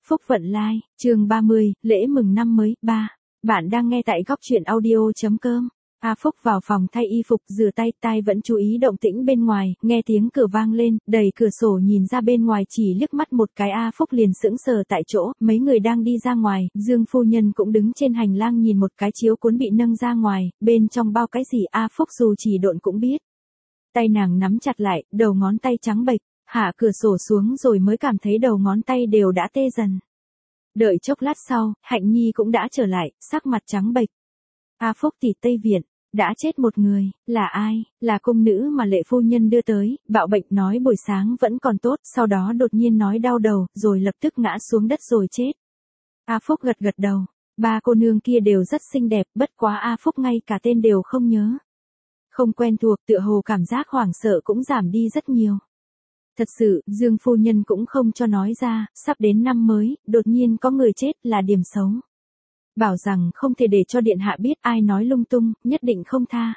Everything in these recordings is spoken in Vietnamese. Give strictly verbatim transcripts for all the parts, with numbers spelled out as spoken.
Phúc Vận Lai, chương ba mươi, lễ mừng năm mới, ba. Bạn đang nghe tại góc truyện audio chấm com. A Phúc vào phòng thay y phục rửa tay, tai vẫn chú ý động tĩnh bên ngoài, nghe tiếng cửa vang lên, đẩy cửa sổ nhìn ra bên ngoài chỉ liếc mắt một cái A Phúc liền sững sờ tại chỗ, mấy người đang đi ra ngoài, Dương phu nhân cũng đứng trên hành lang nhìn một cái chiếu cuốn bị nâng ra ngoài, bên trong bao cái gì A Phúc dù chỉ độn cũng biết. Tay nàng nắm chặt lại, đầu ngón tay trắng bệch, hạ cửa sổ xuống rồi mới cảm thấy đầu ngón tay đều đã tê dần. Đợi chốc lát sau, Hạnh Nhi cũng đã trở lại, sắc mặt trắng bệch. A Phúc tỷ Tây Viện, đã chết một người, là ai? Là cung nữ mà Lệ phu nhân đưa tới, bạo bệnh nói buổi sáng vẫn còn tốt, sau đó đột nhiên nói đau đầu, rồi lập tức ngã xuống đất rồi chết. A Phúc gật gật đầu, ba cô nương kia đều rất xinh đẹp, bất quá A Phúc ngay cả tên đều không nhớ. Không quen thuộc, tựa hồ cảm giác hoảng sợ cũng giảm đi rất nhiều. Thật sự, Dương phu nhân cũng không cho nói ra, sắp đến năm mới, đột nhiên có người chết là điểm xấu. Bảo rằng không thể để cho điện hạ biết, ai nói lung tung, nhất định không tha.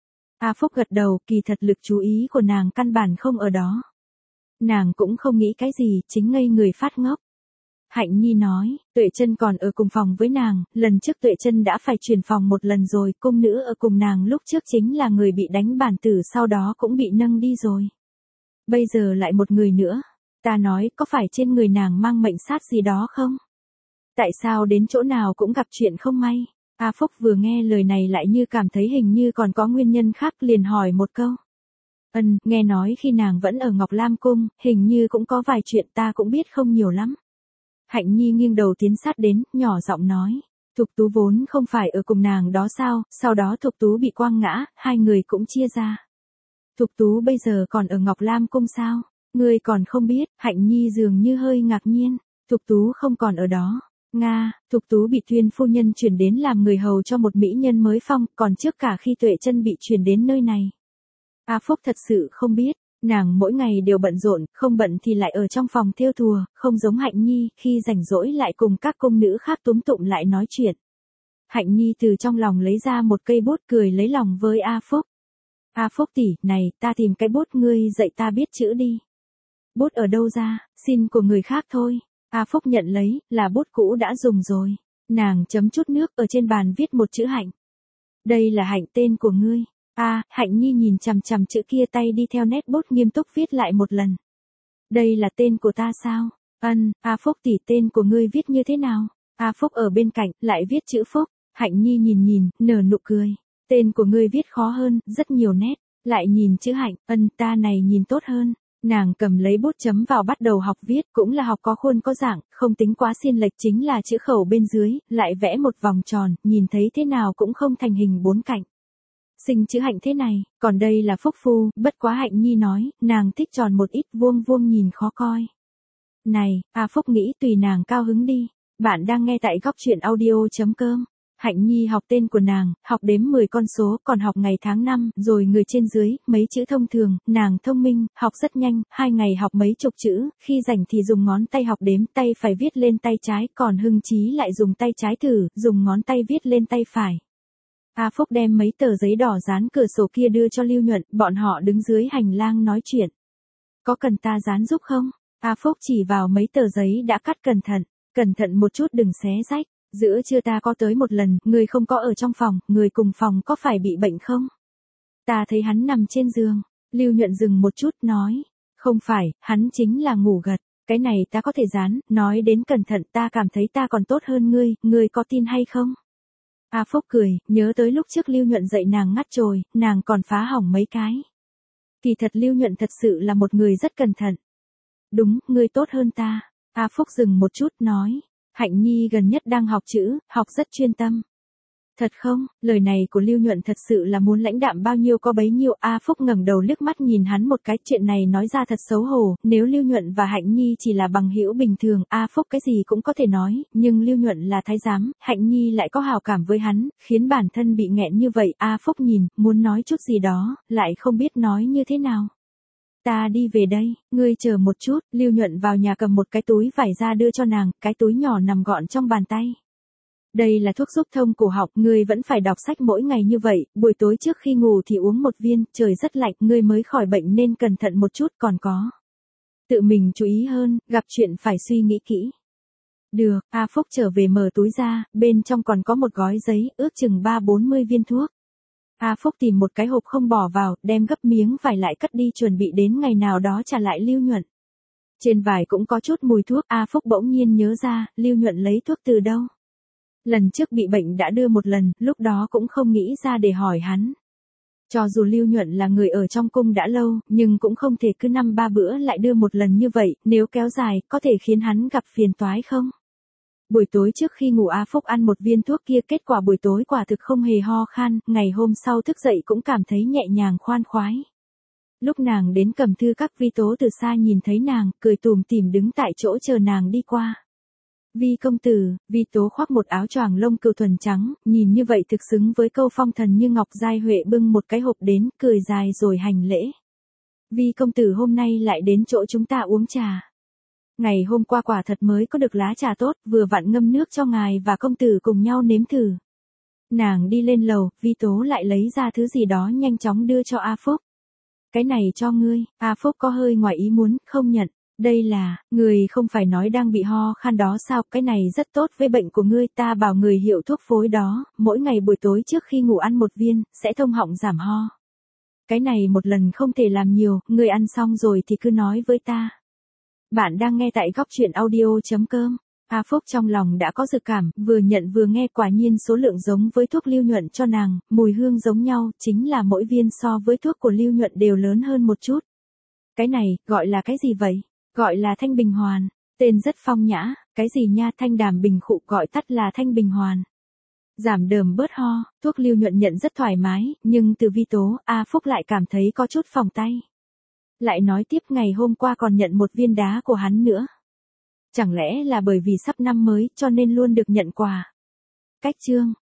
A Phúc gật đầu, kỳ thật lực chú ý của nàng căn bản không ở đó. Nàng cũng không nghĩ cái gì, chính ngây người phát ngốc. Hạnh Nhi nói, Tuệ Chân còn ở cùng phòng với nàng, lần trước Tuệ Chân đã phải chuyển phòng một lần rồi, cung nữ ở cùng nàng lúc trước chính là người bị đánh bản tử sau đó cũng bị nâng đi rồi. Bây giờ lại một người nữa, ta nói có phải trên người nàng mang mệnh sát gì đó không? Tại sao đến chỗ nào cũng gặp chuyện không may? A Phúc vừa nghe lời này lại như cảm thấy hình như còn có nguyên nhân khác liền hỏi một câu. Ân, nghe nói khi nàng vẫn ở Ngọc Lam Cung, hình như cũng có vài chuyện ta cũng biết không nhiều lắm. Hạnh Nhi nghiêng đầu tiến sát đến, nhỏ giọng nói. Thục Tú vốn không phải ở cùng nàng đó sao, sau đó Thục Tú bị quăng ngã, hai người cũng chia ra. Thục Tú bây giờ còn ở Ngọc Lam Cung sao? Ngươi còn không biết, Hạnh Nhi dường như hơi ngạc nhiên. Thục Tú không còn ở đó. Nga, Thục Tú bị Tuyên phu nhân chuyển đến làm người hầu cho một mỹ nhân mới phong, còn trước cả khi Tuệ Chân bị chuyển đến nơi này. A Phúc thật sự không biết, nàng mỗi ngày đều bận rộn, không bận thì lại ở trong phòng thêu thùa, không giống Hạnh Nhi, khi rảnh rỗi lại cùng các cung nữ khác túm tụm lại nói chuyện. Hạnh Nhi từ trong lòng lấy ra một cây bút cười lấy lòng với A Phúc. A Phúc tỷ, này, ta tìm cái bút ngươi dạy ta biết chữ đi. Bút ở đâu ra, xin của người khác thôi. A Phúc nhận lấy, là bút cũ đã dùng rồi. Nàng chấm chút nước ở trên bàn viết một chữ Hạnh. Đây là Hạnh tên của ngươi. A, Hạnh Nhi nhìn chằm chằm chữ kia tay đi theo nét bút nghiêm túc viết lại một lần. Đây là tên của ta sao? Ân, A Phúc tỷ tên của ngươi viết như thế nào? A Phúc ở bên cạnh, lại viết chữ Phúc. Hạnh Nhi nhìn nhìn, nở nụ cười. Tên của ngươi viết khó hơn, rất nhiều nét. Lại nhìn chữ Hạnh, ân ta này nhìn tốt hơn. Nàng cầm lấy bút chấm vào bắt đầu học viết, cũng là học có khuôn có dạng, không tính quá xiên lệch chính là chữ khẩu bên dưới, lại vẽ một vòng tròn, nhìn thấy thế nào cũng không thành hình bốn cạnh. Sinh chữ Hạnh thế này, còn đây là Phúc phu, bất quá Hạnh Nhi nói, nàng thích tròn một ít vuông vuông nhìn khó coi. Này, A Phúc nghĩ tùy nàng cao hứng đi. Bạn đang nghe tại góc truyện audio chấm com. Hạnh Nhi học tên của nàng, học đếm mười con số, còn học ngày tháng năm, rồi người trên dưới, mấy chữ thông thường, nàng thông minh, học rất nhanh, hai ngày học mấy chục chữ, khi rảnh thì dùng ngón tay học đếm, tay phải viết lên tay trái, còn Hưng Chí lại dùng tay trái thử, dùng ngón tay viết lên tay phải. A Phúc đem mấy tờ giấy đỏ dán cửa sổ kia đưa cho Lưu Nhuận, bọn họ đứng dưới hành lang nói chuyện. Có cần ta dán giúp không? A Phúc chỉ vào mấy tờ giấy đã cắt cẩn thận, cẩn thận một chút đừng xé rách. Giữa trưa ta có tới một lần, người không có ở trong phòng, người cùng phòng có phải bị bệnh không? Ta thấy hắn nằm trên giường. Lưu Nhuận dừng một chút nói. Không phải, hắn chính là ngủ gật. Cái này ta có thể dán, nói đến cẩn thận ta cảm thấy ta còn tốt hơn ngươi, ngươi có tin hay không? A Phúc cười, nhớ tới lúc trước Lưu Nhuận dạy nàng ngắt chồi, nàng còn phá hỏng mấy cái. Kỳ thật Lưu Nhuận thật sự là một người rất cẩn thận. Đúng, ngươi tốt hơn ta. A Phúc dừng một chút nói. Hạnh Nhi gần nhất đang học chữ, học rất chuyên tâm. Thật không, lời này của Lưu Nhuận thật sự là muốn lãnh đạm bao nhiêu có bấy nhiêu. A Phúc ngẩng đầu liếc mắt nhìn hắn một cái, chuyện này nói ra thật xấu hổ, nếu Lưu Nhuận và Hạnh Nhi chỉ là bằng hữu bình thường, A Phúc cái gì cũng có thể nói, nhưng Lưu Nhuận là thái giám, Hạnh Nhi lại có hào cảm với hắn, khiến bản thân bị nghẹn như vậy. A Phúc nhìn, muốn nói chút gì đó, lại không biết nói như thế nào. Ta đi về đây, ngươi chờ một chút, Lưu Nhuận vào nhà cầm một cái túi vải ra đưa cho nàng, cái túi nhỏ nằm gọn trong bàn tay. Đây là thuốc giúp thông cổ họng, ngươi vẫn phải đọc sách mỗi ngày như vậy, buổi tối trước khi ngủ thì uống một viên, trời rất lạnh, ngươi mới khỏi bệnh nên cẩn thận một chút, còn có. Tự mình chú ý hơn, gặp chuyện phải suy nghĩ kỹ. Được, A Phúc trở về mở túi ra, bên trong còn có một gói giấy, ước chừng ba bốn mươi viên thuốc. A Phúc tìm một cái hộp không bỏ vào, đem gấp miếng vải lại cất đi chuẩn bị đến ngày nào đó trả lại Lưu Nhuận. Trên vải cũng có chút mùi thuốc, A Phúc bỗng nhiên nhớ ra, Lưu Nhuận lấy thuốc từ đâu. Lần trước bị bệnh đã đưa một lần, lúc đó cũng không nghĩ ra để hỏi hắn. Cho dù Lưu Nhuận là người ở trong cung đã lâu, nhưng cũng không thể cứ năm ba bữa lại đưa một lần như vậy, nếu kéo dài, có thể khiến hắn gặp phiền toái không? Buổi tối trước khi ngủ A Phúc ăn một viên thuốc kia, kết quả buổi tối quả thực không hề ho khan, ngày hôm sau thức dậy cũng cảm thấy nhẹ nhàng khoan khoái. Lúc nàng đến cầm thư các, Vi Tố từ xa nhìn thấy nàng, cười tủm tỉm đứng tại chỗ chờ nàng đi qua. Vi công tử, Vi Tố khoác một áo choàng lông cừu thuần trắng, nhìn như vậy thực xứng với câu phong thần như ngọc. Giai Huệ bưng một cái hộp đến, cười dài rồi hành lễ. Vi công tử hôm nay lại đến chỗ chúng ta uống trà. Ngày hôm qua quả thật mới có được lá trà tốt, vừa vặn ngâm nước cho ngài và công tử cùng nhau nếm thử. Nàng đi lên lầu, Vi Tố lại lấy ra thứ gì đó nhanh chóng đưa cho A Phúc. Cái này cho ngươi. A Phúc có hơi ngoài ý muốn, không nhận. Đây là, người không phải nói đang bị ho khan đó sao, cái này rất tốt với bệnh của ngươi, ta bảo người hiệu thuốc phối đó, mỗi ngày buổi tối trước khi ngủ ăn một viên, sẽ thông họng giảm ho. Cái này một lần không thể làm nhiều, ngươi ăn xong rồi thì cứ nói với ta. Bạn đang nghe tại góc truyện audio chấm com. A Phúc trong lòng đã có dự cảm, vừa nhận vừa nghe, quả nhiên số lượng giống với thuốc Lưu Nhuận cho nàng, mùi hương giống nhau, chính là mỗi viên so với thuốc của Lưu Nhuận đều lớn hơn một chút. Cái này, gọi là cái gì vậy? Gọi là Thanh Bình Hoàn. Tên rất phong nhã, cái gì nha, Thanh Đàm Bình Khụ, gọi tắt là Thanh Bình Hoàn. Giảm đờm bớt ho, thuốc Lưu Nhuận nhận rất thoải mái, nhưng từ Vi Tố, A Phúc lại cảm thấy có chút phòng tay. Lại nói tiếp, ngày hôm qua còn nhận một viên đá của hắn nữa. Chẳng lẽ là bởi vì sắp năm mới cho nên luôn được nhận quà. Cách chương